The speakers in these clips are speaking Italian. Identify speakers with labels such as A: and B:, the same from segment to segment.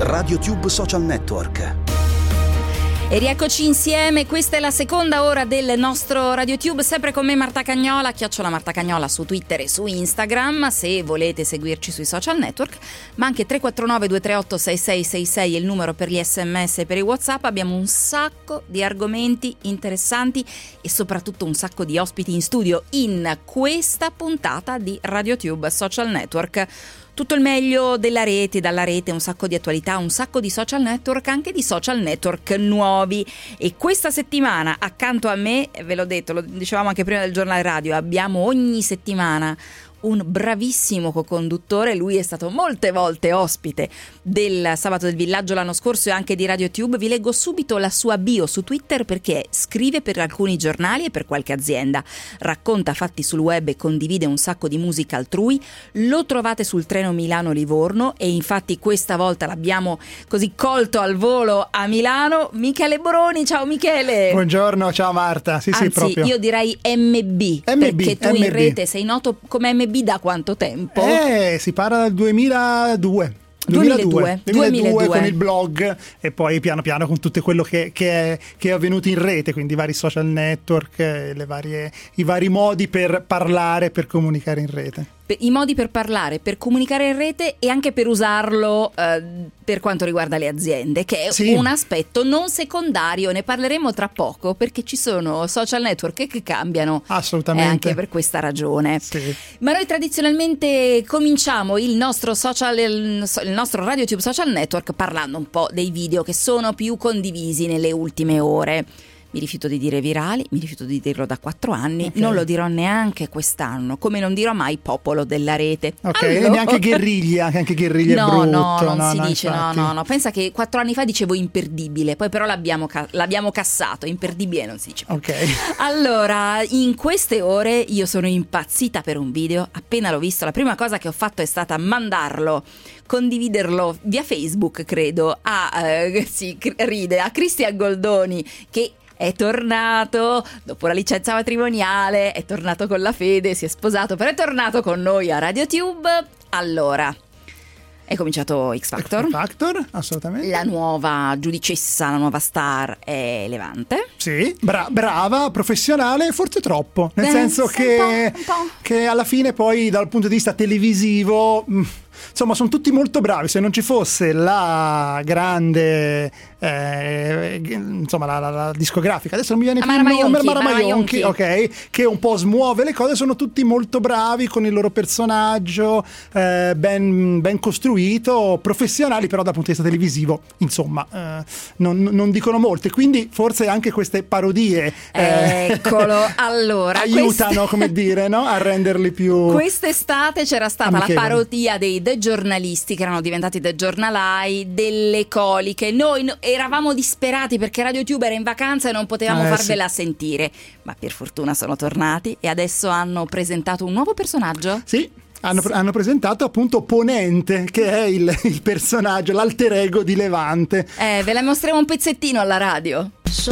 A: RadioTube Social Network.
B: E rieccoci insieme, questa è la seconda ora del nostro RadioTube, sempre con me Marta Cagnola, @MartaCagnola su Twitter e su Instagram, se volete seguirci sui social network, ma anche 349 238 6666 è il numero per gli SMS e per i WhatsApp. Abbiamo un sacco di argomenti interessanti e soprattutto un sacco di ospiti in studio in questa puntata di RadioTube Social Network. Tutto il meglio della rete, dalla rete, un sacco di attualità, un sacco di social network, anche di social network nuovi. E questa settimana accanto a me, ve l'ho detto, lo dicevamo anche prima del giornale radio, abbiamo ogni settimana un bravissimo co-conduttore. Lui è stato molte volte ospite del Sabato del Villaggio l'anno scorso e anche di RadioTube. Vi leggo subito la sua bio su Twitter, perché scrive per alcuni giornali e per qualche azienda, racconta fatti sul web e condivide un sacco di musica altrui. Lo trovate sul treno Milano-Livorno e infatti questa volta l'abbiamo così colto al volo a Milano. Michele Boroni, ciao Michele.
C: Buongiorno, ciao Marta. Sì,
B: Anzi,
C: proprio.
B: io direi MB, perché tu in rete sei noto come MB da quanto tempo?
C: Si parla del 2002 con il blog e poi piano piano con tutto quello che è avvenuto in rete, quindi i vari social network, i vari modi per parlare, per comunicare in rete.
B: I modi per parlare, per comunicare in rete e anche per usarlo per quanto riguarda le aziende, che è un aspetto non secondario. Ne parleremo tra poco, perché ci sono social network che cambiano.
C: Assolutamente.
B: E anche per questa ragione.
C: Sì.
B: Ma noi tradizionalmente cominciamo il nostro RadioTube Social Network parlando un po' dei video che sono più condivisi nelle ultime ore. Mi rifiuto di dire virali, mi rifiuto di dirlo da 4 anni, okay. Non lo dirò neanche quest'anno, come non dirò mai popolo della rete.
C: Ok, allora... neanche guerriglia, anche guerriglia è brutto.
B: Non si dice, no. Pensa che 4 anni fa dicevo imperdibile, poi però l'abbiamo cassato, imperdibile non si dice.
C: Ok.
B: Allora, in queste ore io sono impazzita per un video, appena l'ho visto, la prima cosa che ho fatto è stata mandarlo, condividerlo via Facebook, credo, a Cristian Goldoni, che è tornato dopo la licenza matrimoniale, è tornato con la fede, si è sposato, però è tornato con noi a RadioTube. Allora, è cominciato X Factor,
C: assolutamente.
B: La nuova giudicessa, la nuova star è Levante.
C: Sì, brava, professionale, forse troppo, nel senso che alla fine poi dal punto di vista televisivo... Insomma, sono tutti molto bravi. Se non ci fosse la grande la discografica, adesso non mi viene più il nome, Mara Maionchi, ok, che un po' smuove le cose, sono tutti molto bravi con il loro personaggio, ben costruito, professionali, però dal punto di vista televisivo, insomma, non dicono molto, e quindi forse anche queste parodie
B: eccolo, allora
C: aiutano, come dire, no? A renderli più...
B: Quest'estate c'era stata la parodia dei The giornalisti che erano diventati The Giornalai, delle coliche. Noi eravamo disperati perché RadioTube era in vacanza e non potevamo farvela sentire, ma per fortuna sono tornati e adesso hanno presentato un nuovo personaggio.
C: Sì, hanno presentato appunto Ponente, che è il personaggio, l'alter ego di Levante.
B: Ve la mostriamo un pezzettino alla radio.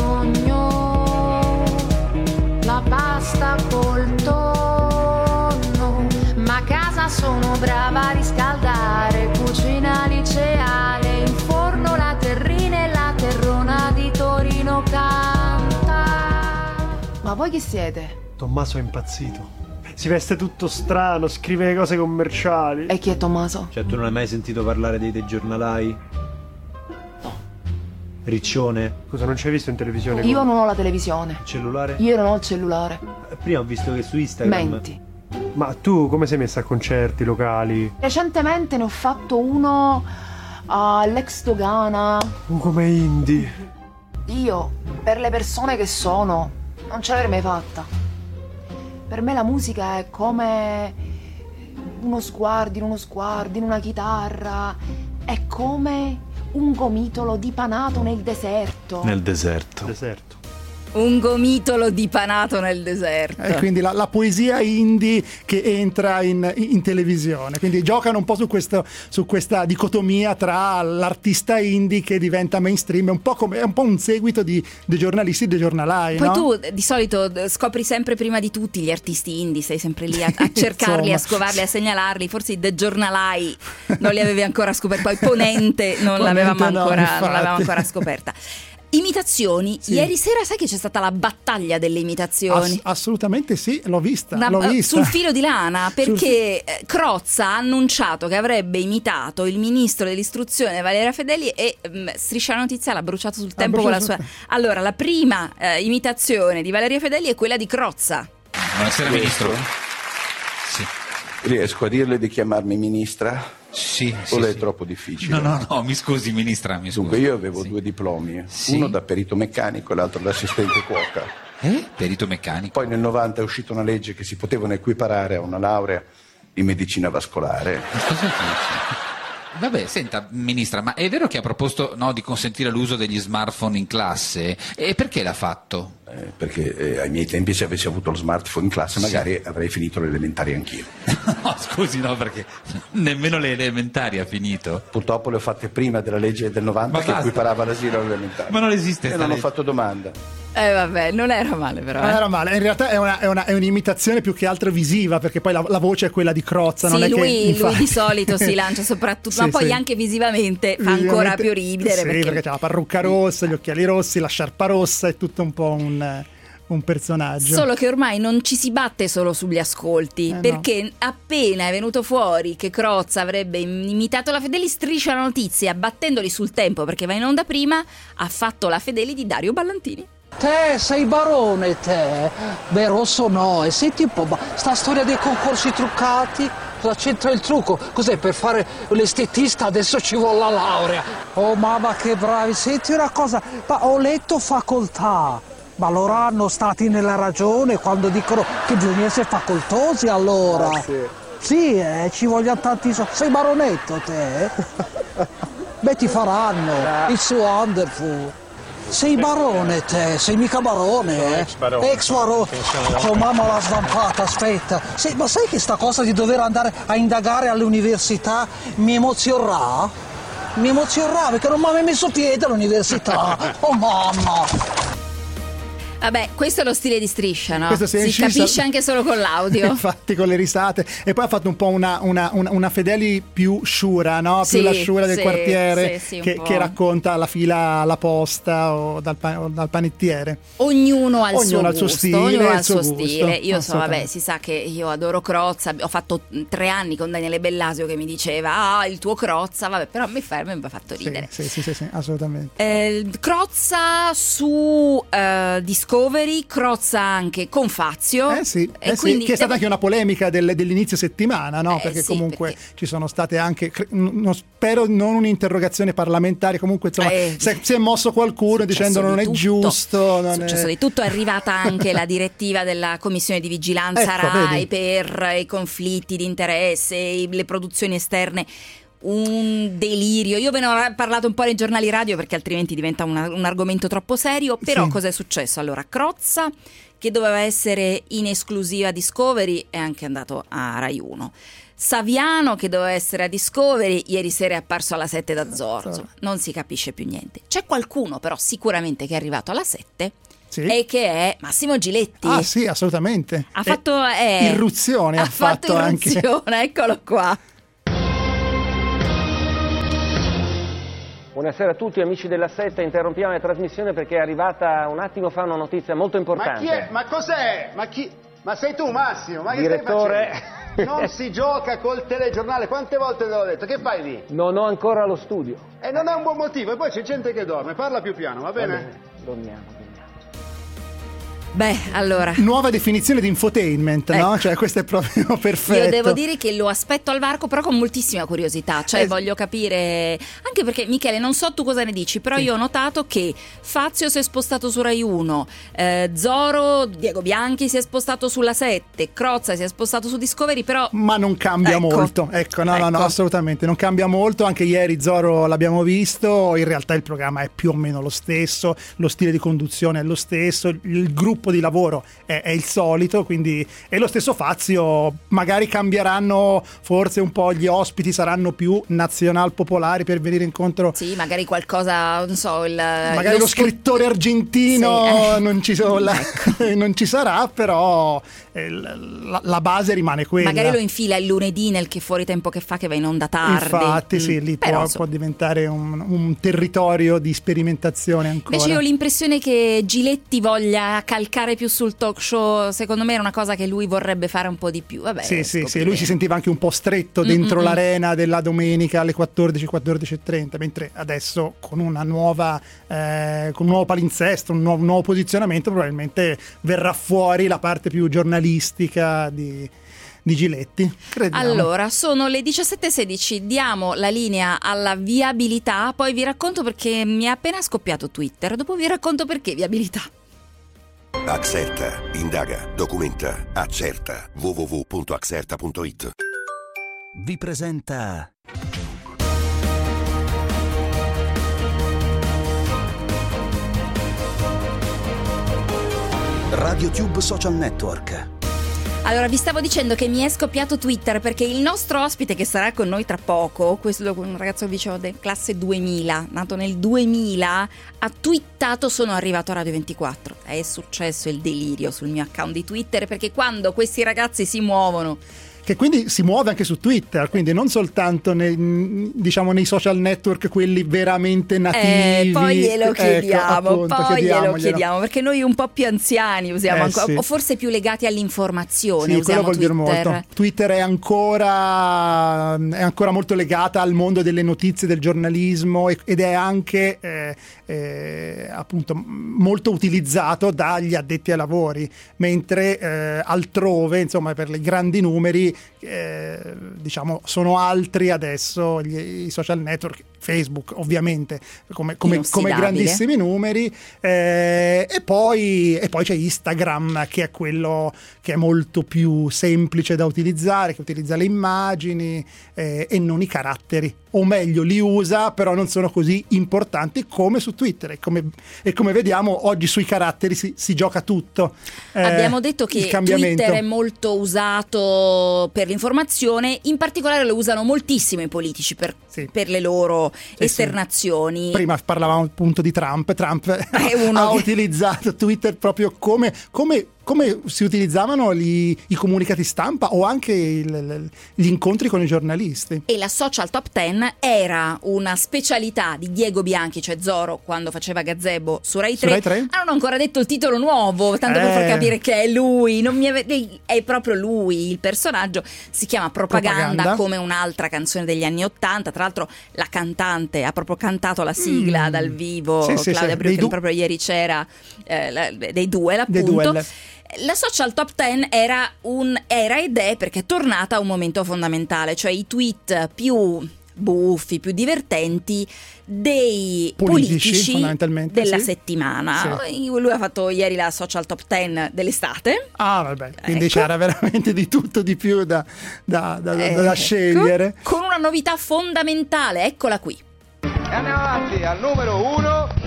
D: Sogno la pasta col tonno, ma a casa sono brava a riscaldare, cucina liceale, in forno la terrina e la terrona di Torino canta. Ma voi chi siete?
E: Tommaso è impazzito. Si veste tutto strano, scrive cose commerciali.
D: E chi è Tommaso?
F: Cioè, tu non hai mai sentito parlare dei giornalai?
D: No.
F: Riccione?
E: Scusa, non ci hai visto in televisione?
D: Io non ho la televisione.
F: Il cellulare?
D: Io non ho il cellulare.
F: Prima ho visto che su Instagram...
D: Menti.
E: Ma tu come sei messa a concerti locali?
D: Recentemente ne ho fatto uno all'Ex Dogana.
E: Come indie.
D: Io, per le persone che sono, non ce l'avrei mai fatta. Per me la musica è come uno sguardo in una chitarra. È come un gomitolo dipanato nel deserto.
F: Nel deserto.
B: Un gomitolo dipanato nel deserto.
C: Quindi la poesia indie che entra in televisione. Quindi giocano un po' su questa dicotomia tra l'artista indie che diventa mainstream. È un po' un seguito dei giornalisti e dei giornalai.
B: Poi
C: no?
B: tu di solito scopri sempre prima di tutti gli artisti indie, sei sempre lì a cercarli, a scovarli, a segnalarli. Forse i The Giornalai non li avevi ancora scoperti. Poi Ponente non l'avevamo ancora scoperta. Imitazioni, sì. Ieri sera sai che c'è stata la battaglia delle imitazioni?
C: Assolutamente sì, l'ho vista.
B: Sul filo di lana, perché Crozza ha annunciato che avrebbe imitato il ministro dell'istruzione Valeria Fedeli e Striscia la Notizia l'ha bruciato sul tempo con la sua. Allora, la prima imitazione di Valeria Fedeli è quella di Crozza.
G: Buonasera ministro. Sì.
H: Riesco a dirle di chiamarmi ministra?
G: Sì,
H: o lei
G: sì.
H: È troppo difficile?
G: No, mi scusi ministra,
H: Dunque io avevo 2 diplomi, uno da perito meccanico e l'altro da assistente cuoca.
G: Perito meccanico?
H: Poi nel 90 è uscita una legge che si potevano equiparare a una laurea in medicina vascolare.
G: Ma cosa dici? Vabbè, senta ministra, ma è vero che ha proposto di consentire l'uso degli smartphone in classe? E perché l'ha fatto?
H: Perché ai miei tempi se avessi avuto lo smartphone in classe magari avrei finito le elementari anch'io.
G: No, scusi, perché nemmeno le elementari ha finito.
H: Purtroppo le ho fatte prima della legge del 90 che equiparava l'asilo all'elementare.
G: Ma non esiste.
H: E non ho fatto domanda.
B: Vabbè, non era male però.
C: Non era male, in realtà è un'imitazione più che altro visiva, perché poi la voce è quella di Crozza.
B: Sì,
C: non è
B: lui
C: infatti...
B: di solito si lancia soprattutto, ma poi anche visivamente fa ancora più ridere.
C: Sì, perché c'ha la parrucca rossa, gli occhiali rossi, la sciarpa rossa, è tutto un po' un personaggio.
B: Solo che ormai non ci si batte solo sugli ascolti, perché appena è venuto fuori che Crozza avrebbe imitato la Fedeli, Striscia la Notizia, battendoli sul tempo perché va in onda prima, ha fatto la Fedeli di Dario Ballantini.
I: Te sei barone, te? Beh, Rosso no. E senti un po', sta storia dei concorsi truccati, cosa c'entra il trucco? Cos'è, per fare l'estetista adesso ci vuole la laurea? Oh mamma che bravi, senti una cosa, ma ho letto facoltà. Ma loro hanno stati nella ragione quando dicono che bisogna essere facoltosi allora. Sì, ci vogliono tanti soldi. Sei baronetto te? Beh, ti faranno, it's wonderful. Sei barone te, sei mica barone, Ex barone. Oh mamma l'ha svampata, aspetta. Ma sai che sta cosa di dover andare a indagare all'università mi emozionerà? Mi emozionerà perché non mi avevo messo piede all'università. Oh mamma.
B: Vabbè, questo è lo stile di Striscia, no?
C: Si
B: capisce anche solo con l'audio.
C: Infatti, con le risate. E poi ha fatto un po' una Fedeli più sciura, no? Più la sciura del quartiere che racconta la fila alla posta o dal panettiere.
B: Ognuno ha il suo stile. Ognuno ha il suo stile. Io si sa che io adoro Crozza. Ho fatto 3 anni con Daniele Bellasio che mi diceva il tuo Crozza, vabbè, però mi ha fatto ridere.
C: Sì, assolutamente.
B: Crozza su Discovery, Crozza anche con Fazio.
C: Quindi che è stata anche una polemica dell'inizio settimana, no? Perché comunque ci sono state anche, spero non un'interrogazione parlamentare, comunque insomma si è mosso qualcuno dicendo non è giusto.
B: È successo di tutto, è arrivata anche la direttiva della commissione di vigilanza RAI per i conflitti di interesse, le produzioni esterne. Un delirio. Io ve ne ho parlato un po' nei giornali radio perché altrimenti diventa un argomento troppo serio. Però cosa è successo? Allora, Crozza, che doveva essere in esclusiva a Discovery, è anche andato a Rai 1. Saviano, che doveva essere a Discovery, ieri sera è apparso alla 7 da Zorzo. Non si capisce più niente. C'è qualcuno però sicuramente che è arrivato alla 7 e che è Massimo Giletti.
C: Ah sì, assolutamente.
B: Ha fatto
C: irruzione, ha fatto anche.
B: Eccolo qua.
J: Buonasera a tutti amici della Setta, interrompiamo la trasmissione perché è arrivata un attimo fa una notizia molto importante.
K: Ma chi è? Ma cos'è? Ma sei tu Massimo? Ma
J: direttore?
K: Che stai facendo? Non si gioca col telegiornale, quante volte te l'ho detto? Che fai lì?
J: Non ho ancora lo studio.
K: E non è un buon motivo, e poi c'è gente che dorme, parla più piano, va bene?
J: Dormiamo.
B: Beh, allora.
C: Nuova definizione di infotainment, ecco. No? Cioè, questo è proprio perfetto.
B: Io devo dire che lo aspetto al varco, però con moltissima curiosità. Cioè, voglio capire. Anche perché, Michele, non so tu cosa ne dici, però io ho notato che Fazio si è spostato su Rai 1, Zoro, Diego Bianchi si è spostato sulla 7, Crozza si è spostato su Discovery, però.
C: Ma non cambia molto. Ecco, no, assolutamente. Non cambia molto. Anche ieri Zoro l'abbiamo visto. In realtà il programma è più o meno lo stesso, lo stile di conduzione è lo stesso, il gruppo di lavoro è il solito, quindi è lo stesso Fazio. Magari cambieranno forse un po' gli ospiti, saranno più nazional popolari per venire incontro.
B: Sì, magari qualcosa, non so,
C: magari lo scrittore argentino sì. non ci sarà, però la base rimane quella.
B: Magari lo infila il lunedì nel Che fuori tempo che fa, che va in onda tardi.
C: Infatti sì, lì può diventare un territorio di sperimentazione ancora.
B: Invece io ho l'impressione che Giletti voglia calcare più sul talk show. Secondo me era una cosa che lui vorrebbe fare un po' di più. Vabbè,
C: sì, lui si sentiva anche un po' stretto dentro l'arena della domenica alle 14:30, mentre adesso con una nuova con un nuovo palinsesto, un nuovo posizionamento, probabilmente verrà fuori la parte più giornalistica di Giletti. Crediamo.
B: Allora, sono le 17:16, diamo la linea alla viabilità, poi vi racconto perché mi è appena scoppiato Twitter, dopo vi racconto perché viabilità.
L: Axerta, indaga, documenta, accerta. www.axerta.it.
A: Vi presenta RadioTube Social Network.
B: Allora, vi stavo dicendo che mi è scoppiato Twitter perché il nostro ospite che sarà con noi tra poco, questo un ragazzo che dicevo classe 2000, nato nel 2000, ha twittato "sono arrivato a Radio 24". È successo il delirio sul mio account di Twitter, perché quando questi ragazzi si muovono,
C: che quindi si muove anche su Twitter, quindi non soltanto nei social network, quelli veramente nativi.
B: Poi glielo chiediamo, chiediamo, perché noi un po' più anziani usiamo ancora, o forse più legati all'informazione,
C: sì,
B: usiamo
C: quello vuol
B: Twitter.
C: Dire molto. Twitter è ancora molto legata al mondo delle notizie, del giornalismo, ed è anche appunto molto utilizzato dagli addetti ai lavori, mentre altrove, insomma, per i grandi numeri diciamo sono altri adesso i social network. Facebook ovviamente come grandissimi numeri, e poi c'è Instagram, che è quello che è molto più semplice da utilizzare, che utilizza le immagini e non i caratteri, o meglio li usa, però non sono così importanti come su Twitter, e come vediamo oggi sui caratteri si gioca tutto.
B: Abbiamo detto che Twitter è molto usato per l'informazione, in particolare lo usano moltissimo i politici per le loro esternazioni.
C: Sì. Prima parlavamo appunto di Trump ha utilizzato Twitter proprio come si utilizzavano i comunicati stampa, o anche gli incontri con i giornalisti.
B: E la social top 10 era una specialità di Diego Bianchi, cioè Zoro, quando faceva Gazebo su Rai 3. Non ho ancora detto il titolo nuovo, tanto per far capire che è lui. È proprio lui il personaggio. Si chiama Propaganda, come un'altra canzone degli anni '80. Tra l'altro la cantante ha proprio cantato la sigla dal vivo, Claudia Brücken, proprio ieri c'era dei Duel, appunto. La social top 10 era ed è, perché è tornata a un momento fondamentale, cioè i tweet più buffi, più divertenti dei politici fondamentalmente della settimana. Sì. Lui ha fatto ieri la social top 10 dell'estate.
C: Quindi c'era veramente di tutto, di più da scegliere,
B: con una novità fondamentale, eccola qui.
K: E andiamo avanti al numero 1.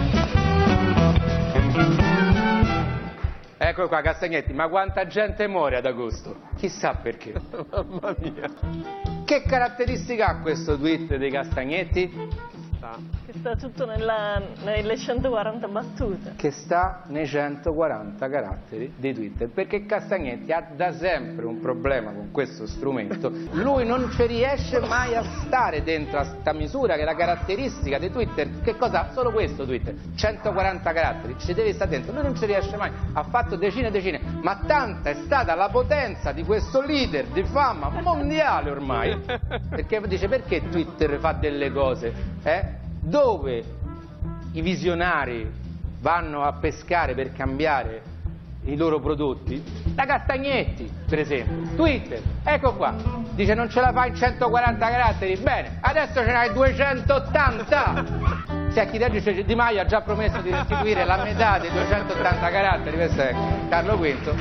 K: Eccolo qua, Castagnetti, ma quanta gente muore ad agosto? Chissà perché. Mamma mia. Che caratteristica ha questo tweet dei Castagnetti?
M: Che sta tutto nelle 140 battute.
K: Che sta nei 140 caratteri di Twitter, perché Castagnetti ha da sempre un problema con questo strumento. Lui non ci riesce mai a stare dentro a sta misura, che è la caratteristica di Twitter. Che cosa? Solo questo Twitter, 140 caratteri, ci deve stare dentro. Lui non ci riesce mai, ha fatto decine e decine, ma tanta è stata la potenza di questo leader di fama mondiale ormai, perché dice: perché Twitter fa delle cose dove i visionari vanno a pescare per cambiare i loro prodotti. La Castagnetti, per esempio, Twitter, ecco qua, dice non ce la fai in 140 caratteri, bene, adesso ce n'hai 280. Se a chi legge Di Maio ha già promesso di restituire la metà dei 280 caratteri, questo è Carlo V.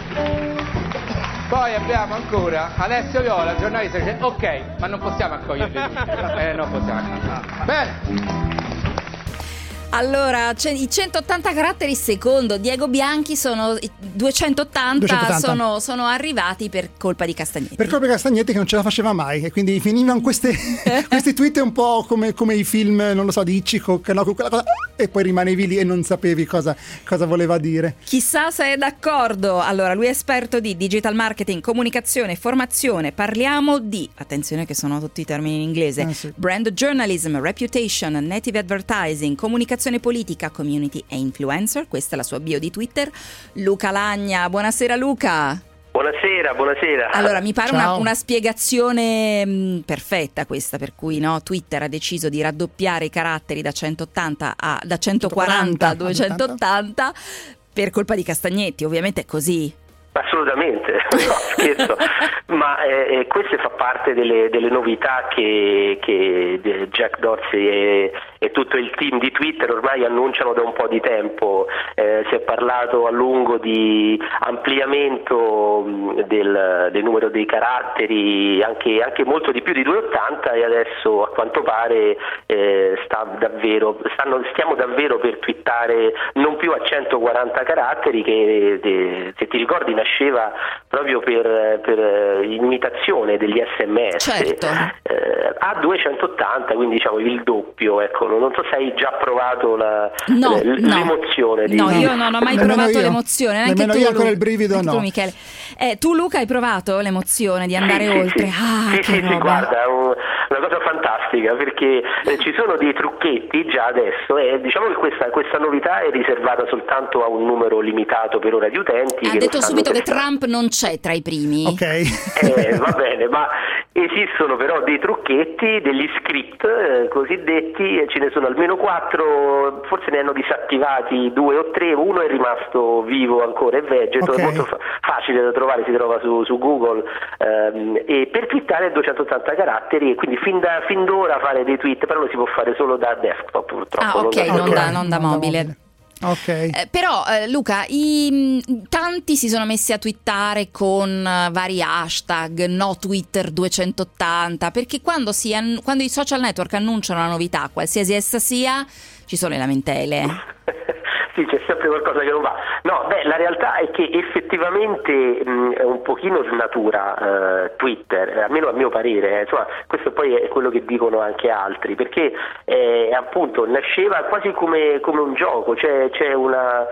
K: Poi abbiamo ancora Alessio Viola, giornalista, che dice ok, ma non possiamo accoglierli tutti. Non possiamo accoglierli. Bene.
B: Allora, i 180 caratteri secondo Diego Bianchi sono 280. Sono arrivati per colpa di Castagnetti.
C: Per colpa di Castagnetti che non ce la faceva mai, e quindi finivano questi tweet un po' come i film, non lo so, di Hitchcock, no? Quella cosa, e poi rimanevi lì e non sapevi cosa voleva dire.
B: Chissà se è d'accordo. Allora, lui è esperto di digital marketing, comunicazione, formazione. Parliamo di, attenzione che sono tutti i termini in inglese, sì. Brand journalism, reputation, native advertising, comunicazione politica, community e influencer. Questa è la sua bio di Twitter. Luca Lagna, buonasera Luca.
N: Buonasera.
B: Allora, mi pare una spiegazione perfetta questa, per cui Twitter ha deciso di raddoppiare i caratteri da 140 a 280 per colpa di Castagnetti, ovviamente è così.
N: Assolutamente, no, scherzo, ma queste fa parte delle novità che Jack Dorsey e tutto il team di Twitter ormai annunciano da un po' di tempo. Si è parlato a lungo di ampliamento del numero dei caratteri, anche molto di più di 280, e adesso a quanto pare stiamo davvero per twittare non più a 140 caratteri, che se ti ricordi nasceva proprio per imitazione degli SMS,
B: certo.
N: A 280, quindi diciamo il doppio. Ecco, non so se hai già provato l'emozione.
B: No, io non ho mai provato l'emozione, neanche tu.
C: Io ancora il brivido, no.
B: Tu, Michele. Tu, Luca, hai provato l'emozione di andare oltre?
N: Sì, guarda, una cosa fantastica, perché ci sono dei trucchetti già adesso, e diciamo che questa novità è riservata soltanto a un numero limitato per ora di utenti.
B: Ha detto subito che Trump non c'è tra i primi.
C: Ok.
N: Va bene, ma esistono però dei trucchetti, degli script cosiddetti, e ce ne sono almeno 4, forse ne hanno disattivati 2 o 3, uno è rimasto vivo ancora, è vegeto, è molto facile da trovare, si trova su Google, e per twittare 280 caratteri, e quindi fin d'ora fare dei tweet, però lo si può fare solo da desktop purtroppo.
B: Non da mobile.
C: Okay.
B: Però Luca, tanti si sono messi a twittare con vari hashtag, no Twitter 280, perché quando i social network annunciano una novità, qualsiasi essa sia, ci sono le lamentele.
N: Sì, c'è sempre qualcosa che non va. No, la realtà è che effettivamente un pochino snatura Twitter, almeno a mio parere, insomma, questo poi è quello che dicono anche altri, perché appunto nasceva quasi come un gioco, c'è una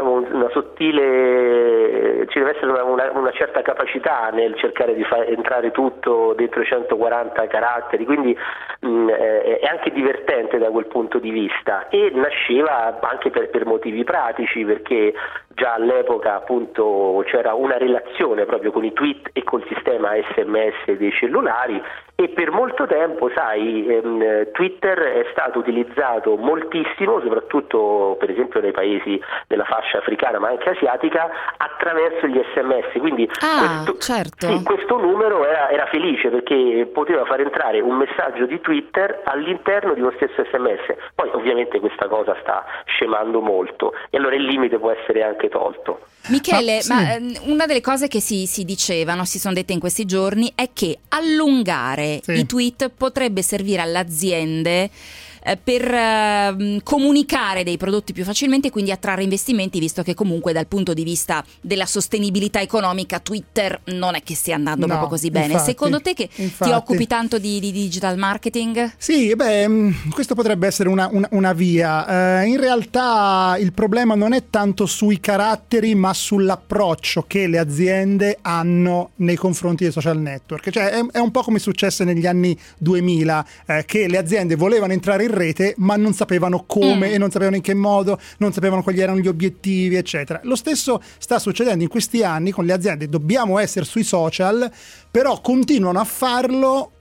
N: sottile, ci deve essere una certa capacità nel cercare di far entrare tutto dentro i 140 caratteri, quindi è anche divertente da quel punto di vista, e nasceva anche per motivi pratici, perché già all'epoca appunto c'era una relazione proprio con i tweet e col sistema SMS dei cellulari, e per molto tempo, sai, Twitter è stato utilizzato moltissimo, soprattutto per esempio nei paesi della fascia africana ma anche asiatica, attraverso gli SMS, quindi questo numero era felice perché poteva far entrare un messaggio di Twitter all'interno di uno stesso SMS. Poi ovviamente questa cosa sta scemando molto, e allora il limite può essere anche tolto.
B: Michele, ma una delle cose che si dicevano, si sono dette in questi giorni, è che allungare i tweet potrebbe servire alle aziende per comunicare dei prodotti più facilmente e quindi attrarre investimenti, visto che comunque dal punto di vista della sostenibilità economica Twitter non è che stia andando proprio così bene.
C: Infatti,
B: secondo te che ti occupi tanto di digital marketing?
C: Sì, questo potrebbe essere una via. In realtà il problema non è tanto sui caratteri ma sull'approccio che le aziende hanno nei confronti dei social network. Cioè è un po' come successe negli anni 2000, che le aziende volevano entrare in rete ma non sapevano come e non sapevano in che modo, non sapevano quali erano gli obiettivi, eccetera. Lo stesso sta succedendo in questi anni con le aziende. Dobbiamo essere sui social, però continuano a farlo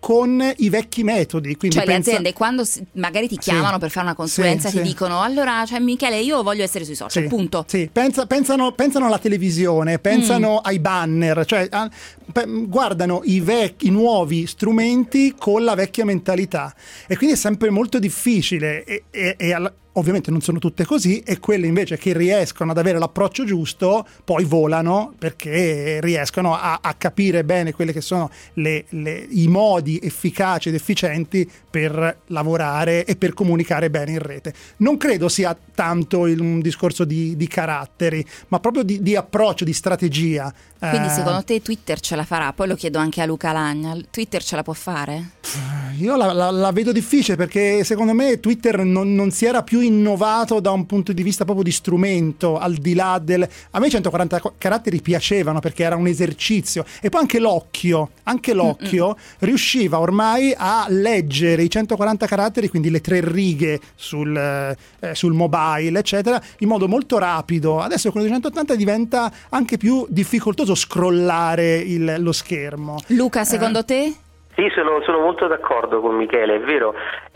C: con i vecchi metodi. Quindi
B: cioè le aziende quando magari ti chiamano per fare una consulenza ti dicono allora, cioè Michele, io voglio essere sui social, punto.
C: Sì, pensano alla televisione, pensano ai banner, cioè guardano i nuovi strumenti con la vecchia mentalità, e quindi è sempre molto difficile ovviamente non sono tutte così, e quelle invece che riescono ad avere l'approccio giusto poi volano, perché riescono a capire bene quelle che sono i modi efficaci ed efficienti per lavorare e per comunicare bene in rete. Non credo sia tanto un discorso di caratteri, ma proprio di approccio, di strategia.
B: Quindi secondo te Twitter ce la farà? Poi lo chiedo anche a Luca Lagna, Twitter ce la può fare?
C: Io la vedo difficile, perché secondo me Twitter non si era più innovato da un punto di vista proprio di strumento, al di là a me i 140 caratteri piacevano perché era un esercizio, e poi anche l'occhio riusciva ormai a leggere i 140 caratteri, quindi le 3 righe sul mobile eccetera, in modo molto rapido. Adesso con i 180 diventa anche più difficoltoso scrollare lo schermo.
B: Luca, secondo te?
N: Sì, sono molto d'accordo con Michele, è vero.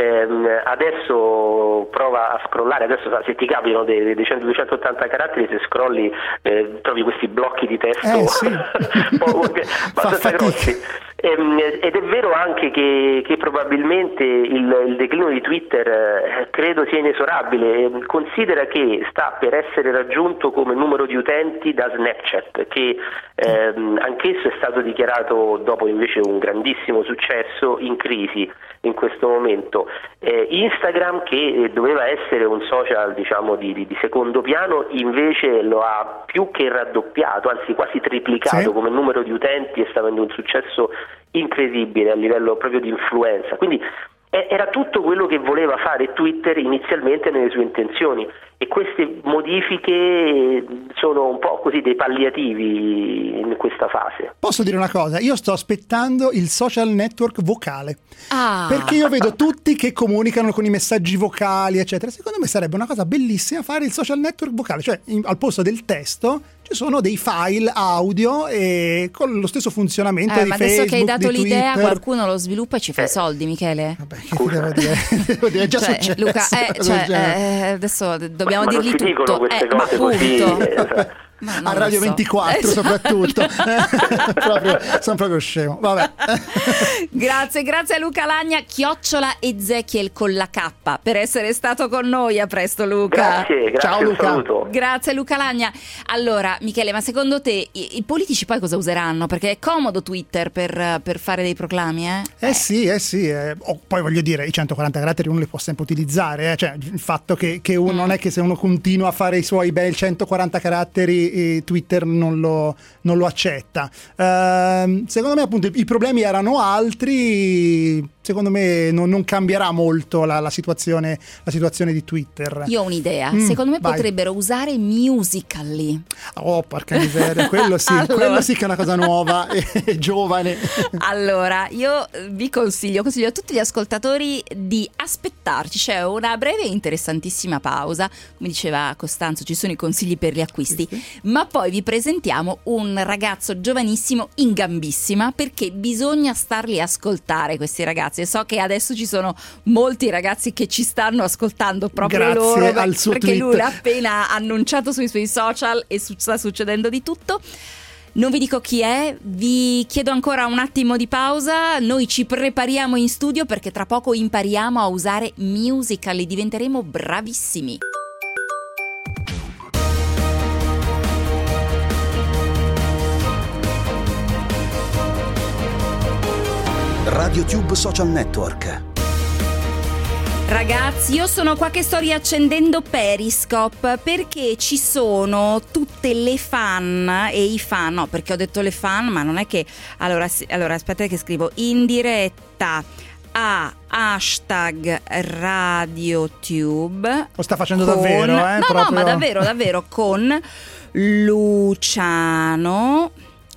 N: Adesso prova a scrollare, adesso se ti capitano dei 280 caratteri, se scrolli trovi questi blocchi di testo abbastanza grossi. Ed è vero anche che probabilmente il declino di Twitter credo sia inesorabile. Considera che sta per essere raggiunto come numero di utenti da Snapchat, che anch'esso è stato dichiarato, dopo invece un grandissimo successo, in crisi in questo momento. Instagram, che doveva essere un social diciamo di secondo piano, invece lo ha più che raddoppiato, anzi quasi triplicato come numero di utenti, e sta avendo un successo incredibile a livello proprio di influenza. Quindi era tutto quello che voleva fare Twitter inizialmente nelle sue intenzioni, e queste modifiche sono un po' così dei palliativi in questa fase.
C: Posso dire una cosa? Io sto aspettando il social network vocale, perché io vedo tutti che comunicano con i messaggi vocali eccetera. Secondo me sarebbe una cosa bellissima fare il social network vocale, cioè al posto del testo ci sono dei file audio e con lo stesso funzionamento di
B: ma
C: Facebook,
B: adesso che hai dato l'idea,
C: Twitter.
B: qualcuno lo sviluppa e ci fa i soldi, Michele.
C: Vabbè, che ti devo dire? È già successo.
B: Luca, adesso dobbiamo dirgli
N: non si
B: tutto.
N: dicono queste cose così.
C: A Radio 24 soprattutto. Sono proprio scemo. Vabbè.
B: Grazie a Luca Lagna, @Ezechiel con la K, per essere stato con noi. A presto Luca.
N: Grazie.
C: Ciao Luca.
N: Saluto.
B: Grazie Luca Lagna. Allora Michele, ma secondo te i politici poi cosa useranno? Perché è comodo Twitter per fare dei proclami,
C: Sì. Poi voglio dire, i 140 caratteri uno li può sempre utilizzare, cioè il fatto che uno non è che se uno continua a fare i suoi bei 140 caratteri Twitter non lo accetta. Secondo me appunto i problemi erano altri. Secondo me non cambierà molto la situazione di Twitter.
B: Io ho un'idea. Secondo me potrebbero usare Musical.ly.
C: Oh, porca miseria, quello sì, quello sì che è una cosa nuova e giovane.
B: Allora, io vi consiglio a tutti gli ascoltatori di aspettarci. C'è una breve e interessantissima pausa. Come diceva Costanzo, ci sono i consigli per gli acquisti. Ma poi vi presentiamo un ragazzo giovanissimo in gambissima, perché bisogna starli a ascoltare questi ragazzi. E so che adesso ci sono molti ragazzi che ci stanno ascoltando proprio loro,
C: al suo
B: perché
C: tweet.
B: lui l'ha appena annunciato sui suoi social e sta succedendo di tutto. Non vi dico chi è, vi chiedo ancora un attimo di pausa. Noi ci prepariamo in studio perché tra poco impariamo a usare Musical.ly, diventeremo bravissimi.
A: RadioTube Social Network.
B: Ragazzi, io sono qua che sto riaccendendo Periscope perché ci sono tutte le fan e i fan, no, perché ho detto le fan, ma non è che allora aspetta che scrivo in diretta a #RadioTube.
C: Lo sta facendo davvero,
B: no,
C: proprio...
B: no, ma davvero con Luciano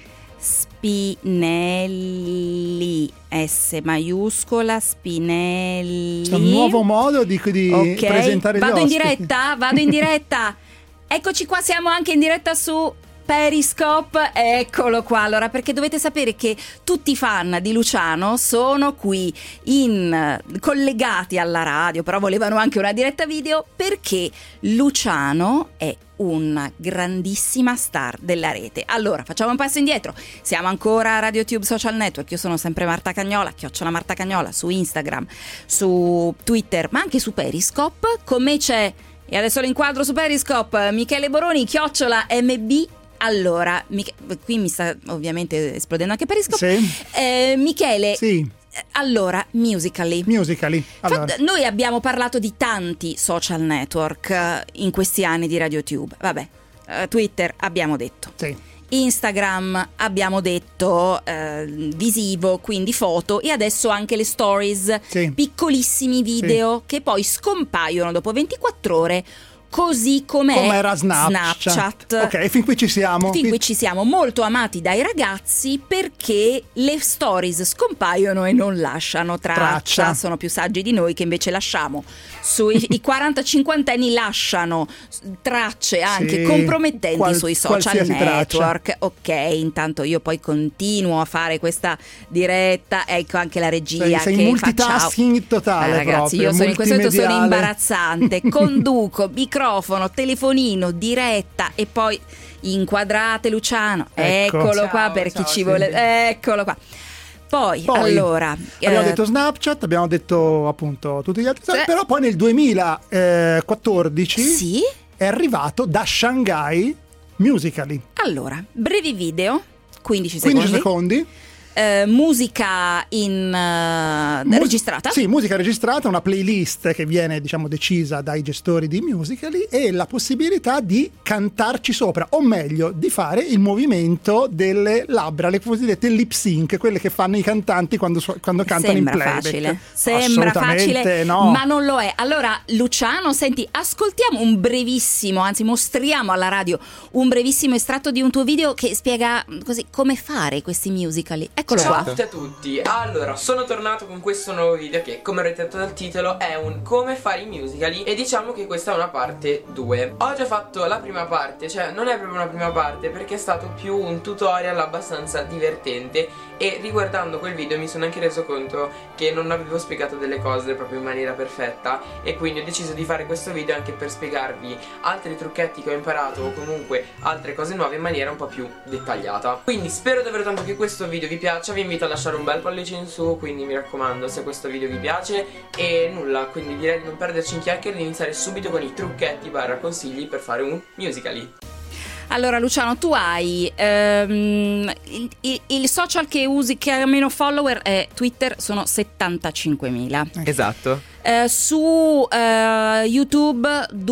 B: Spinelli, S maiuscola, Spinelli.
C: È un nuovo modo di presentare gli ospiti.
B: Vado in diretta. Eccoci qua, siamo anche in diretta su Periscope, eccolo qua. Allora, perché dovete sapere che tutti i fan di Luciano sono qui collegati alla radio, però volevano anche una diretta video, perché Luciano è una grandissima star della rete. Allora, facciamo un passo indietro. Siamo ancora a RadioTube Social Network. Io sono sempre Marta Cagnola, @Marta Cagnola su Instagram, su Twitter, ma anche su Periscope. Con me c'è, e adesso lo inquadro su Periscope, Michele Boroni, @MB. Allora, qui mi sta ovviamente esplodendo anche Periscope.
C: Sì.
B: Michele.
C: Sì.
B: Allora, Musical.ly.
C: Allora.
B: Noi abbiamo parlato di tanti social network in questi anni di RadioTube. Vabbè, Twitter abbiamo detto.
C: Sì.
B: Instagram abbiamo detto, visivo, quindi foto, e adesso anche le stories, piccolissimi video che poi scompaiono dopo 24 ore. Così come
C: era Snapchat. Ok, fin qui ci siamo.
B: Fin qui ci siamo, molto amati dai ragazzi perché le stories scompaiono e non lasciano traccia. Sono più saggi di noi che invece lasciamo. I 40-50enni lasciano tracce anche compromettenti sui social network. Traccia. Ok, intanto io poi continuo a fare questa diretta. Ecco anche la regia
C: sei
B: che
C: multitasking
B: fa
C: totale.
B: Ragazzi, io sono in questo momento sono imbarazzante. Conduco microfono, telefonino, diretta e poi inquadrate Luciano. Eccolo qua per chi ci vuole. Eccolo qua. Poi allora
C: abbiamo detto Snapchat, abbiamo detto appunto tutti gli altri, però poi nel 2014 è arrivato da Shanghai Musical.ly.
B: Allora, brevi video, 15
C: secondi.
B: Musica registrata.
C: Sì, musica registrata, una playlist che viene decisa dai gestori di Musical.ly e la possibilità di cantarci sopra, o meglio di fare il movimento delle labbra, le cosiddette lip sync, quelle che fanno i cantanti quando cantano in playback.
B: Sembra facile, no. Ma non lo è. Allora Luciano, senti, ascoltiamo un brevissimo, anzi mostriamo alla radio un brevissimo estratto di un tuo video che spiega così come fare questi Musical.ly.
O: Ciao a tutti, allora sono tornato con questo nuovo video che, come avrete detto dal titolo, è un come fare i Musical.ly, e diciamo che questa è una parte 2. Ho già fatto la prima parte, cioè non è proprio una prima parte perché è stato più un tutorial abbastanza divertente, e riguardando quel video mi sono anche reso conto che non avevo spiegato delle cose proprio in maniera perfetta, e quindi ho deciso di fare questo video anche per spiegarvi altri trucchetti che ho imparato o comunque altre cose nuove in maniera un po' più dettagliata. Quindi spero davvero tanto che questo video vi piaccia. Vi invito a lasciare un bel pollice in su, quindi mi raccomando, se questo video vi piace. E nulla, quindi direi di non perderci in chiacchiere e di iniziare subito con i trucchetti / consigli per fare un Musical.ly.
B: Allora Luciano, tu hai il social che usi che ha meno follower è Twitter, sono 75.000.
P: Esatto.
B: Su YouTube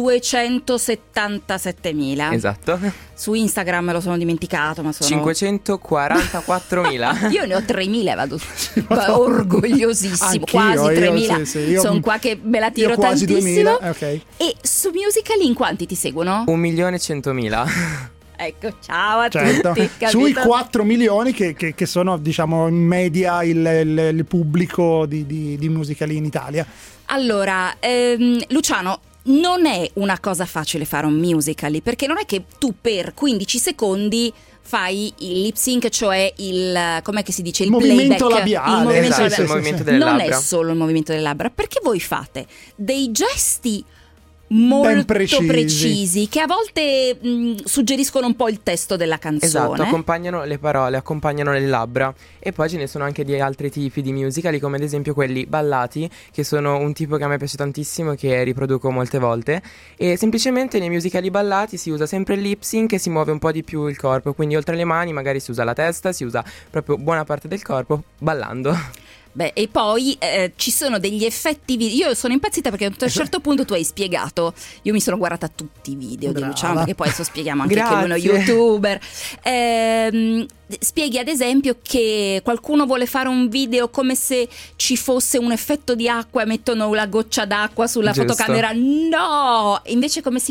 B: 277.000.
P: Esatto.
B: Su Instagram me lo sono dimenticato, ma sono
P: 544.000.
B: Io ne ho 3.000, vado orgogliosissimo. Quasi 3.000. Sono qua che me la tiro
C: quasi
B: tantissimo.
C: 2.000. Okay.
B: E su Musical.ly in quanti ti seguono?
P: 1.100.000.
B: Ecco, ciao a tutti.
C: Sui 4 milioni che sono in media il pubblico di Musical.ly in Italia.
B: Allora, Luciano, non è una cosa facile fare un Musical.ly, perché non è che tu per 15 secondi fai il lip sync, cioè com'è che si dice? Il
C: movimento
B: playback,
C: labiale.
P: Il movimento delle
B: non
P: labbra.
B: è solo il movimento delle labbra, perché voi fate dei gesti molto precisi che a volte suggeriscono un po' il testo della canzone.
P: Esatto, accompagnano le parole, accompagnano le labbra. E poi ce ne sono anche di altri tipi di Musical.ly, come ad esempio quelli ballati, che sono un tipo che a me piace tantissimo, che riproduco molte volte. E semplicemente nei Musical.ly ballati si usa sempre il lip sync e si muove un po' di più il corpo, quindi oltre alle mani magari si usa la testa, si usa proprio buona parte del corpo ballando.
B: Beh, e poi ci sono degli effetti video. Io sono impazzita perché a un certo punto tu hai spiegato, io mi sono guardata tutti i video di Luciano, perché poi adesso spieghiamo anche che lui è uno youtuber. Spieghi ad esempio che qualcuno vuole fare un video come se ci fosse un effetto di acqua e mettono la goccia d'acqua sulla fotocamera. No! Invece come si fa?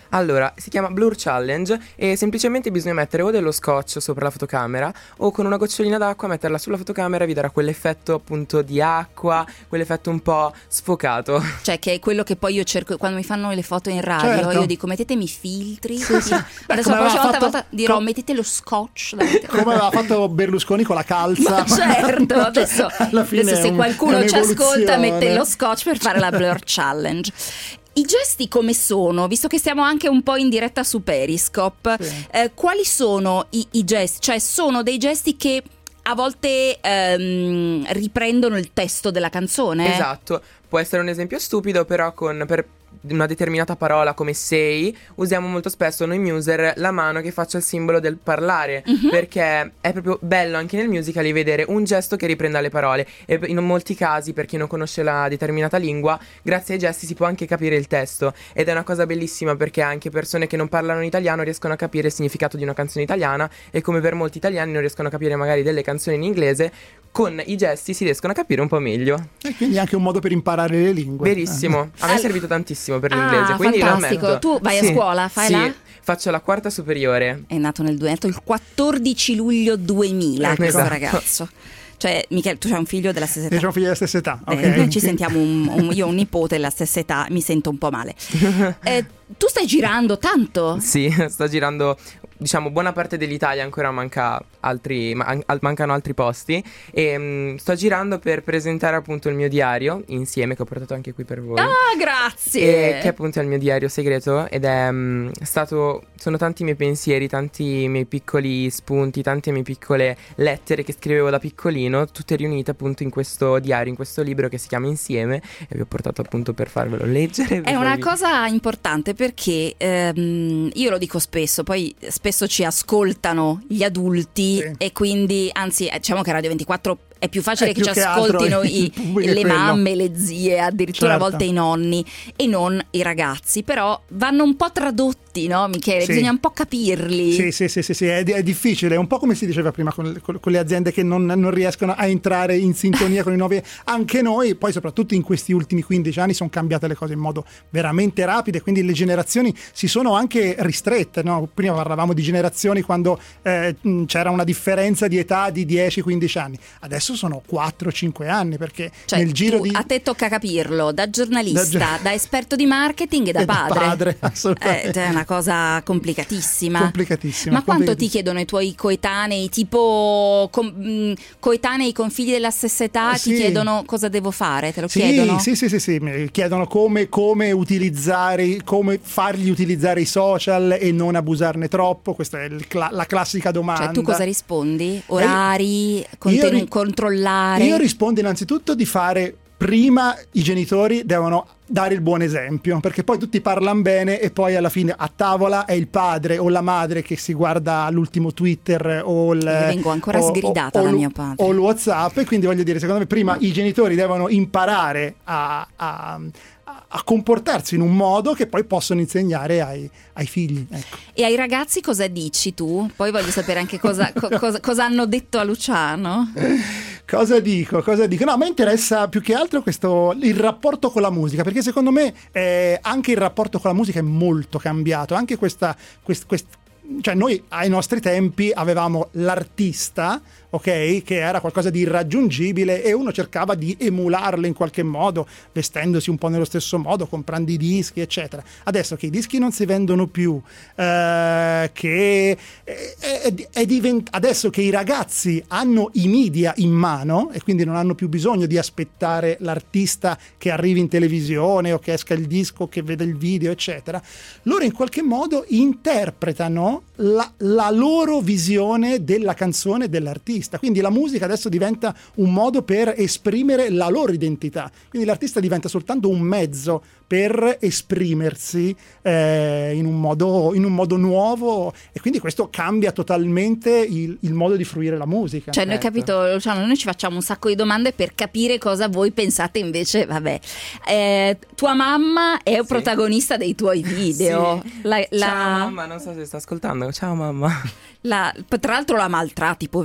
P: Allora, si chiama Blur Challenge e semplicemente bisogna mettere o dello scotch sopra la fotocamera o con una gocciolina d'acqua metterla sulla fotocamera e vi darà quell'effetto appunto di acqua, quell'effetto un po' sfocato.
B: Cioè che è quello che poi io cerco quando mi fanno le foto in radio,
C: certo.
B: io dico mettetemi filtri,
C: Sì.
B: adesso la prossima volta dirò mettete lo scotch.
C: Come aveva fatto Berlusconi con la calza.
B: Ma certo, adesso se qualcuno ci ascolta mette lo scotch per fare la Blur Challenge. I gesti come sono? Visto che stiamo anche un po' in diretta su Periscope, sì. Quali sono i gesti? Cioè sono dei gesti che a volte riprendono il testo della canzone?
P: Esatto, può essere un esempio stupido, però per una determinata parola come sei usiamo molto spesso noi muser la mano che faccia il simbolo del parlare, perché è proprio bello anche nel musical vedere un gesto che riprenda le parole, e in molti casi, per chi non conosce la determinata lingua, grazie ai gesti si può anche capire il testo, ed è una cosa bellissima perché anche persone che non parlano italiano riescono a capire il significato di una canzone italiana, e come per molti italiani non riescono a capire magari delle canzoni in inglese, con i gesti si riescono a capire un po' meglio.
C: E quindi è anche un modo per imparare le lingue.
P: Verissimo, a me è servito tantissimo per l'inglese, quindi
B: fantastico. Tu vai a scuola, fai là?
P: Faccio la quarta superiore.
B: È nato il 14 luglio 2000 questo
P: esatto.
B: ragazzo. Cioè, Michele, tu hai un figlio della stessa età?
C: Io ho un figlio della stessa età, ok.
B: Noi ci sentiamo, io ho un nipote della stessa età, mi sento un po' male. Tu stai girando tanto?
P: Sì, sto girando, diciamo, buona parte dell'Italia, ancora mancano altri posti, e sto girando per presentare appunto il mio diario insieme, che ho portato anche qui per voi.
B: Ah, grazie!
P: Che appunto è il mio diario segreto, ed è sono tanti i miei pensieri, tanti i miei piccoli spunti, tante mie piccole lettere che scrivevo da piccolino, tutte riunite appunto in questo diario, in questo libro che si chiama Insieme, e vi ho portato appunto per farvelo leggere.
B: È una cosa importante perché io lo dico spesso, poi spesso ci ascoltano gli adulti, sì. E quindi, anzi, diciamo che Radio 24 è più facile che ci ascoltino le mamme, le zie, addirittura certo. A volte i nonni, e non i ragazzi. Però vanno un po' tradotti, no Michele? Sì. Bisogna un po' capirli. Sì,
C: è difficile, è un po' come si diceva prima con le aziende che non riescono a entrare in sintonia con i nuovi. Anche noi, poi soprattutto in questi ultimi 15 anni, sono cambiate le cose in modo veramente rapido, quindi le generazioni si sono anche ristrette, no? Prima parlavamo di generazioni quando c'era una differenza di età di 10-15 anni, adesso sono 4-5 anni, perché nel giro
B: a te tocca capirlo da giornalista, da esperto di marketing e da padre.
C: Assolutamente.
B: È una cosa complicatissima.
C: Ma
B: quanto ti chiedono i tuoi coetanei, tipo coetanei con figli della stessa età, ti chiedono cosa devo fare? Te lo chiedono?
C: Sì, mi chiedono come fargli utilizzare i social e non abusarne troppo. Questa è la classica domanda.
B: Cioè, tu cosa rispondi? Orari, controllare?
C: Io rispondo innanzitutto di fare prima, i genitori devono dare il buon esempio, perché poi tutti parlano bene e poi alla fine a tavola è il padre o la madre che si guarda l'ultimo Twitter o
B: vengo ancora sgridata da mio padre
C: o il WhatsApp, e quindi voglio dire, secondo me prima i genitori devono imparare a comportarsi in un modo che poi possono insegnare ai figli, ecco.
B: E ai ragazzi cosa dici tu? Poi voglio sapere anche cosa hanno detto a Luciano.
C: Cosa dico? No, a me interessa più che altro il rapporto con la musica, perché secondo me anche il rapporto con la musica è molto cambiato. Anche cioè noi ai nostri tempi avevamo l'artista, ok, che era qualcosa di irraggiungibile e uno cercava di emularlo in qualche modo, vestendosi un po' nello stesso modo, comprando i dischi, eccetera. Adesso che i dischi non si vendono più, che adesso che i ragazzi hanno i media in mano e quindi non hanno più bisogno di aspettare l'artista che arrivi in televisione o che esca il disco, che veda il video, eccetera, loro in qualche modo interpretano la loro visione della canzone, dell'artista. Quindi la musica adesso diventa un modo per esprimere la loro identità, quindi l'artista diventa soltanto un mezzo per esprimersi in un modo nuovo, e quindi questo cambia totalmente il modo di fruire la musica.
B: Noi capito, Luciano, noi ci facciamo un sacco di domande per capire cosa voi pensate invece. Tua mamma è protagonista dei tuoi video.
P: Sì. Ciao mamma, non so se sta ascoltando. Ciao mamma.
B: Tra l'altro la maltratti, poverina.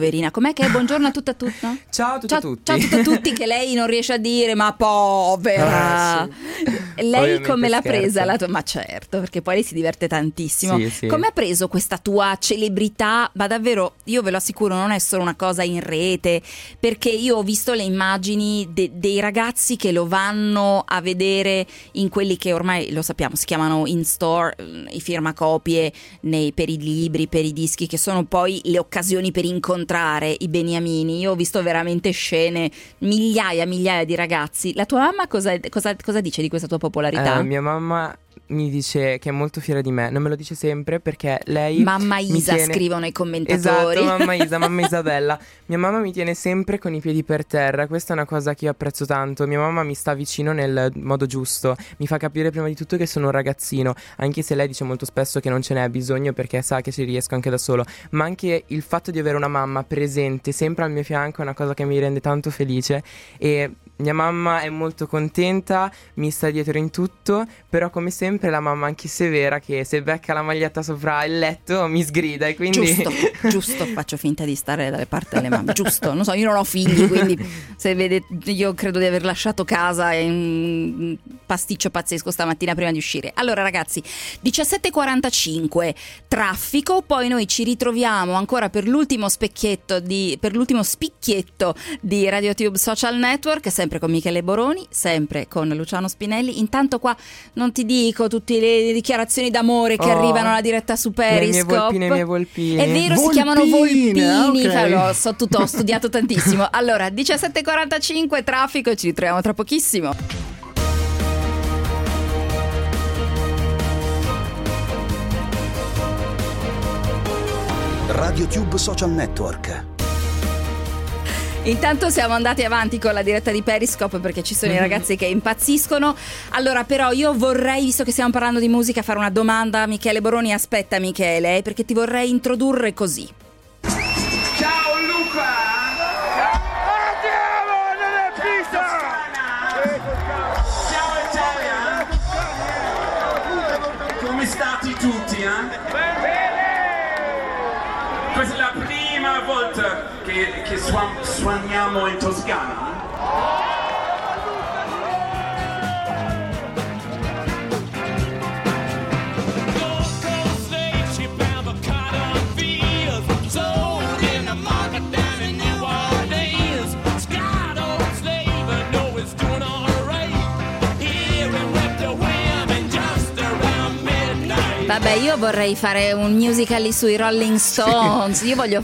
B: com'è che è buongiorno a tutto a tutto?
P: Ciao a tutti.
B: Ciao a tutti a tutti, che lei non riesce a dire, ma povera. Lei
P: Ovviamente
B: come l'ha
P: scherzo.
B: presa? Ma certo, perché poi lei si diverte tantissimo.
P: Sì.
B: Come ha preso questa tua celebrità? Ma davvero, io ve lo assicuro, non è solo una cosa in rete, perché io ho visto le immagini dei ragazzi che lo vanno a vedere in quelli che ormai lo sappiamo si chiamano in store, i firmacopie per i libri, per i dischi, che sono poi le occasioni per incontrare i beniamini. Io ho visto veramente scene, migliaia di ragazzi. La tua mamma cosa dice di questa tua popolarità?
P: Mia mamma mi dice che è molto fiera di me, non me lo dice sempre perché lei
B: Mamma Isa scrivono i commentatori.
P: Esatto, mamma Isa, mamma Isabella. Mia mamma mi tiene sempre con i piedi per terra, questa è una cosa che io apprezzo tanto. Mia mamma mi sta vicino nel modo giusto, mi fa capire prima di tutto che sono un ragazzino, anche se lei dice molto spesso che non ce n'è bisogno perché sa che ci riesco anche da solo, ma anche il fatto di avere una mamma presente sempre al mio fianco è una cosa che mi rende tanto felice. E mia mamma è molto contenta, mi sta dietro in tutto, però come sempre la mamma anche severa, che se becca la maglietta sopra il letto mi sgrida, e quindi
B: giusto, faccio finta di stare dalle parti delle mamme, giusto, non so, io non ho figli, quindi se vedete, io credo di aver lasciato casa in un pasticcio pazzesco stamattina prima di uscire. Allora ragazzi, 17:45 traffico, poi noi ci ritroviamo ancora per l'ultimo spicchietto di RadioTube Social Network, sempre con Michele Boroni, sempre con Luciano Spinelli. Intanto qua non ti dico tutte le dichiarazioni d'amore che arrivano alla diretta su Periscope.
P: Le mie volpine.
B: È vero, si chiamano volpini. Okay. Ho studiato tantissimo. Allora, 17:45 traffico e ci ritroviamo tra pochissimo.
A: RadioTube Social Network.
B: Intanto siamo andati avanti con la diretta di Periscope perché ci sono i ragazzi che impazziscono. Allora però io vorrei, visto che stiamo parlando di musica, fare una domanda a Michele Boroni. Aspetta Michele, perché ti vorrei introdurre così.
Q: Ciao Luca! Andiamo nella pista! Ciao Italia! Come state tutti, Bene! Questa è la prima volta che suoniamo in Toscana.
B: Vabbè, io vorrei fare un musical sui Rolling Stones. Io secondo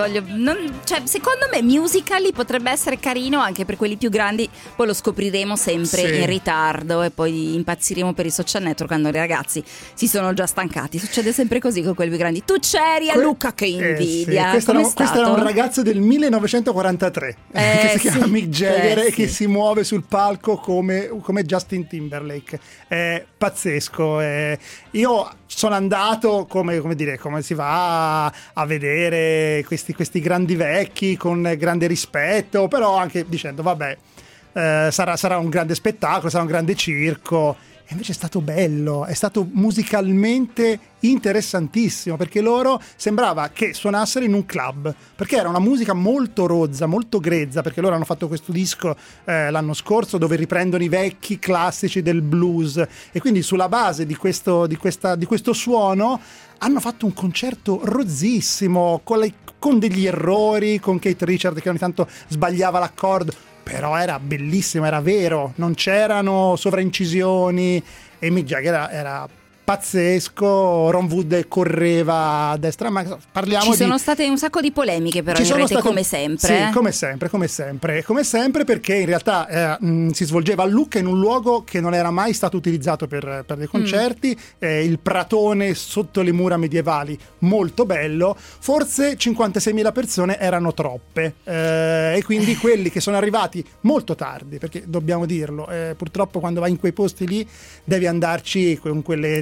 B: me musical potrebbe essere carino anche per quelli più grandi. Poi lo scopriremo sempre in ritardo e poi impazziremo per i social network quando i ragazzi si sono già stancati. Succede sempre così con quelli più grandi. Tu c'eri a Luca, che invidia.
C: Questo era un ragazzo del 1943 che si chiama Mick Jagger e che si muove sul palco come Justin Timberlake. È pazzesco. Io sono andato come si va a vedere questi grandi vecchi con grande rispetto, però anche dicendo vabbè, sarà un grande spettacolo, sarà un grande circo. E invece è stato bello, è stato musicalmente interessantissimo, perché loro sembrava che suonassero in un club, perché era una musica molto rozza, molto grezza, perché loro hanno fatto questo disco l'anno scorso dove riprendono i vecchi classici del blues, e quindi sulla base di questo suono hanno fatto un concerto rozzissimo, con degli errori, con Keith Richards che ogni tanto sbagliava l'accordo, però era bellissimo, era vero, non c'erano sovraincisioni e Mick Jagger era pazzesco. Ron Wood correva a destra, ma parliamo
B: ci sono state un sacco di polemiche però in rete, come sempre.
C: Sì, come sempre, perché in realtà si svolgeva a Lucca, in un luogo che non era mai stato utilizzato per dei concerti, il pratone sotto le mura medievali, molto bello. Forse 56.000 persone erano troppe, e quindi quelli che sono arrivati molto tardi, perché dobbiamo dirlo, purtroppo quando vai in quei posti lì devi andarci con quelle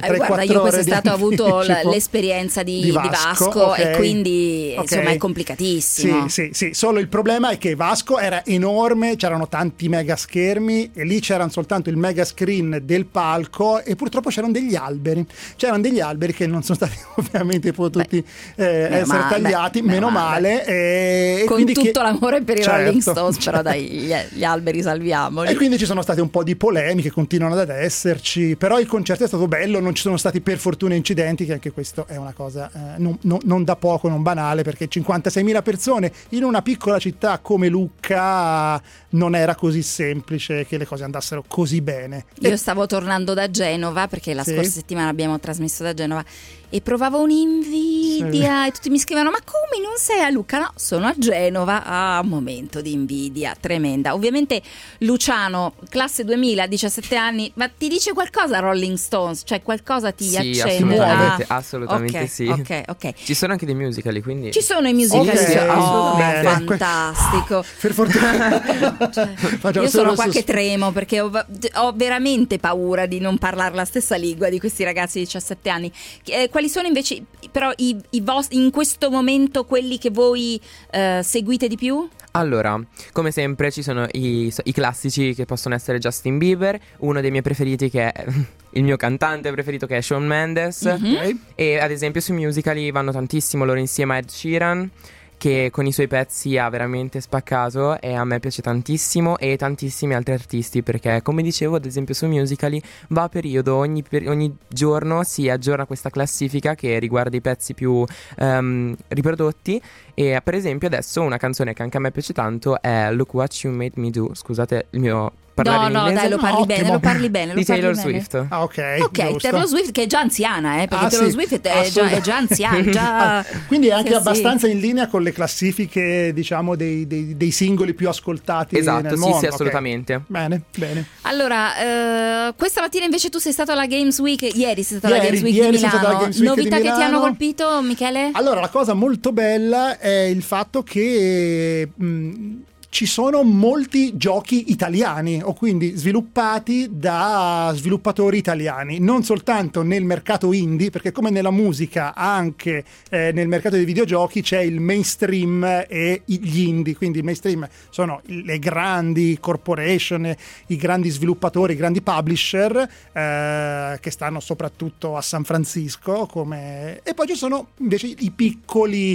B: guarda, io quest'estate ho avuto l'esperienza di Vasco
C: okay.
B: E quindi insomma è complicatissimo.
C: Sì, solo il problema è che Vasco era enorme, c'erano tanti mega schermi e lì c'erano soltanto il mega screen del palco e purtroppo c'erano degli alberi che non sono stati ovviamente potuti essere tagliati, meno male. E
B: con
C: quindi
B: tutto l'amore per i
C: certo,
B: Rolling Stones, però dai, gli alberi salviamoli.
C: E quindi ci sono state un po' di polemiche, continuano ad esserci, però il concerto è stato bello, non ci sono stati per fortuna incidenti, che anche questo è una cosa non da poco, non banale, perché 56.000 persone in una piccola città come Lucca non era così semplice che le cose andassero così bene.
B: Io stavo tornando da Genova, perché la scorsa settimana abbiamo trasmesso da Genova, e provavo un'invidia e tutti mi scrivevano: ma come, non sei a Lucca? No, sono a Genova. Un momento di invidia tremenda. Ovviamente Luciano, classe 2000, 17 anni, ma ti dice qualcosa Rolling Stones? Cioè qualcosa ti accende?
P: Assolutamente sì.
B: Ok.
P: Ci sono anche dei musicali, quindi
B: ci sono i musicali, fantastico.
C: Per fortuna.
B: Io sono qua che tremo perché ho veramente paura di non parlare la stessa lingua di questi ragazzi di 17 anni. Quali sono invece però in questo momento quelli che voi seguite di più?
P: Allora, come sempre ci sono i classici che possono essere Justin Bieber, uno dei miei preferiti che è il mio cantante preferito che è Shawn Mendes, e ad esempio sui musicali vanno tantissimo loro insieme a Ed Sheeran, che con i suoi pezzi ha veramente spaccato e a me piace tantissimo, e tantissimi altri artisti, perché come dicevo ad esempio su Musical.ly va a periodo, ogni giorno si aggiorna questa classifica che riguarda i pezzi più riprodotti, e per esempio adesso una canzone che anche a me piace tanto è Look What You Made Me Do, scusate il mio parlare in inglese.
B: Dai, lo parli bene.
P: Di Taylor Swift.
C: Ok,
B: Taylor Swift, che è già anziana, perché Taylor Swift è già anziana.
C: Quindi è anche abbastanza in linea con le classifiche, diciamo, dei singoli più ascoltati nel mondo.
P: Sì, assolutamente.
C: Bene.
B: Allora, questa mattina invece tu sei stato alla Games Week, ieri sei stato alla Games Week di Milano. Novità che ti hanno colpito, Michele?
C: Allora, la cosa molto bella è il fatto che ci sono molti giochi italiani, o quindi sviluppati da sviluppatori italiani, non soltanto nel mercato indie, perché come nella musica anche nel mercato dei videogiochi c'è il mainstream e gli indie. Quindi il mainstream sono le grandi corporation, i grandi sviluppatori, i grandi publisher che stanno soprattutto a San Francisco, e poi ci sono invece i piccoli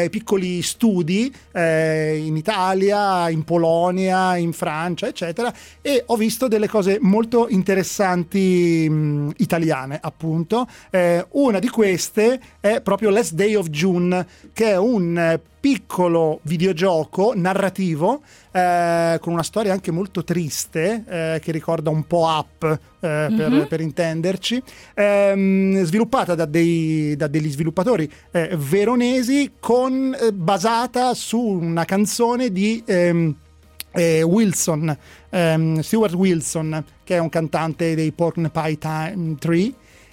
C: studi in Italia, in Polonia, in Francia, eccetera, e ho visto delle cose molto interessanti italiane, appunto. Una di queste è proprio Last Day of June, che è un piccolo videogioco narrativo con una storia anche molto triste, che ricorda un po' Up, per intenderci, sviluppata da degli sviluppatori veronesi, basata su una canzone di Wilson, Stuart Wilson, che è un cantante dei Porcupine Tree.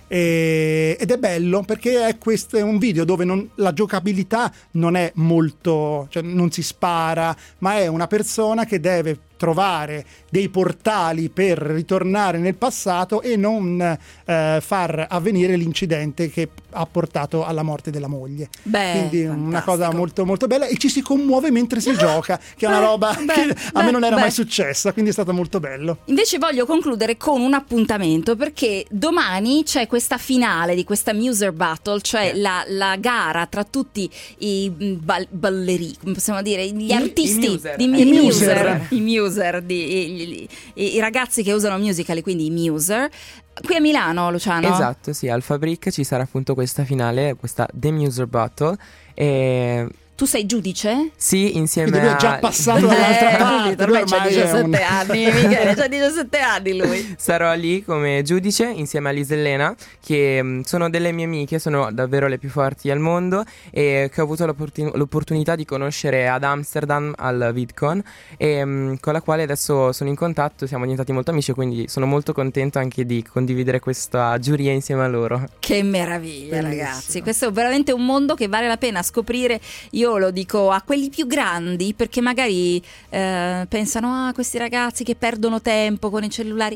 C: Ed è bello perché questo è un video dove la giocabilità non è molto, cioè non si spara, ma è una persona che deve trovare dei portali per ritornare nel passato e non far avvenire l'incidente che ha portato alla morte della moglie. Quindi fantastico. Una cosa molto molto bella, e ci si commuove mentre si gioca, che è una roba che a me non era mai successa, quindi è stato molto bello.
B: Invece voglio concludere con un appuntamento, perché domani c'è questa finale di questa Muser Battle, cioè la gara tra tutti i ballerini, come possiamo dire, gli artisti i ragazzi che usano Musical.ly, quindi i Muser. Qui a Milano, Luciano?
P: Esatto, sì, al Fabric ci sarà appunto questa finale, questa The Muser Battle, e
B: tu sei giudice?
P: Sì, insieme
C: lui è già passato dall'altra parte.
B: Ormai c'ha 17 anni, Michele, c'ha 17 anni lui.
P: Sarò lì come giudice insieme a Liselena, che sono delle mie amiche, sono davvero le più forti al mondo, e che ho avuto l'opportunità di conoscere ad Amsterdam al VidCon, e con la quale adesso sono in contatto, siamo diventati molto amici, quindi sono molto contento anche di condividere questa giuria insieme a loro.
B: Che meraviglia, ragazzi, questo è veramente un mondo che vale la pena scoprire. Io lo dico a quelli più grandi, perché magari pensano questi ragazzi che perdono tempo con i cellulari, e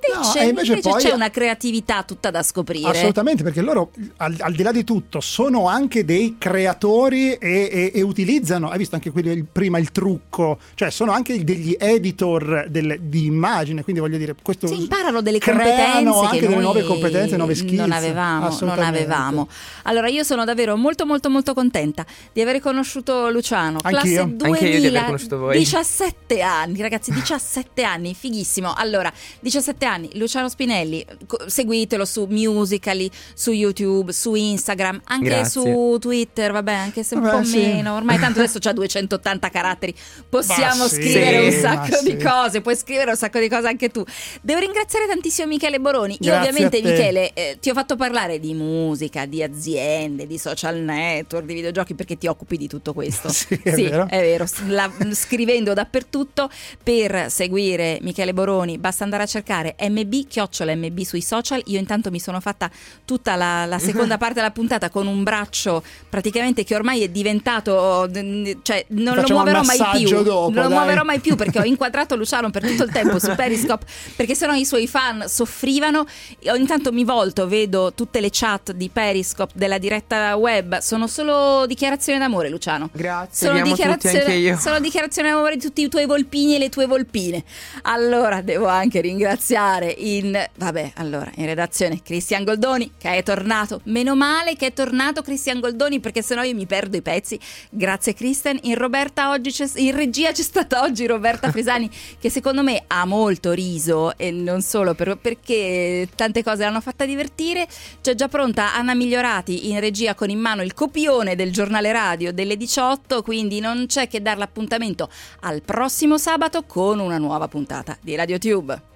B: invece
C: poi
B: c'è una creatività tutta da scoprire.
C: Assolutamente, perché loro al di là di tutto sono anche dei creatori e utilizzano, hai visto anche prima il trucco, cioè sono anche degli editor di immagine, quindi voglio dire, questo
B: si imparano delle
C: creano
B: competenze
C: anche
B: che
C: delle
B: noi
C: nuove competenze, nuove skills.
B: Non avevamo. Allora io sono davvero molto molto molto contenta di aver conosciuto Luciano.
C: Anch'io.
B: Classe 2000,
P: anche io di aver conosciuto voi.
B: 17 anni, ragazzi, 17 anni, fighissimo. Allora, 17 anni, Luciano Spinelli, seguitelo su Musical.ly, su YouTube, su Instagram, anche
P: Grazie.
B: su Twitter, vabbè, anche se un po'
C: sì.
B: meno. Ormai tanto adesso c'ha 280 caratteri. Possiamo scrivere un sacco di cose, puoi scrivere un sacco di cose anche tu. Devo ringraziare tantissimo Michele Boroni. Io
C: Grazie
B: ovviamente,
C: a te.
B: Michele, ti ho fatto parlare di musica, di aziende, di social network, di videogiochi, perché ti occupi di tutto questo.
C: Sì, è vero.
B: Scrivendo dappertutto. Per seguire Michele Boroni basta andare a cercare MB sui social. Io intanto mi sono fatta tutta la seconda parte della puntata con un braccio praticamente che ormai è diventato, cioè non lo muoverò mai più.
C: Dopo,
B: non lo muoverò mai più, perché ho inquadrato Luciano per tutto il tempo su Periscope, perché sennò i suoi fan soffrivano. Ogni tanto mi volto, vedo tutte le chat di Periscope della diretta web, sono solo dichiarazioni d'amore, Luciano.
P: Grazie, vi amo tutti, anche io.
B: Sono dichiarazioni d'amore di tutti i tuoi volpini e le tue volpine. Allora devo anche ringraziare in redazione Cristian Goldoni, che è tornato. Meno male che è tornato Cristian Goldoni, perché sennò io mi perdo i pezzi. Grazie Cristian. In regia c'è stata oggi Roberta Frisani, che secondo me ha molto riso, e non solo perché tante cose l'hanno fatta divertire. C'è già pronta Anna Migliorati in regia con in mano il copione del giornale radio delle 18, quindi non c'è che dar l'appuntamento al prossimo sabato con una nuova puntata di RadioTube.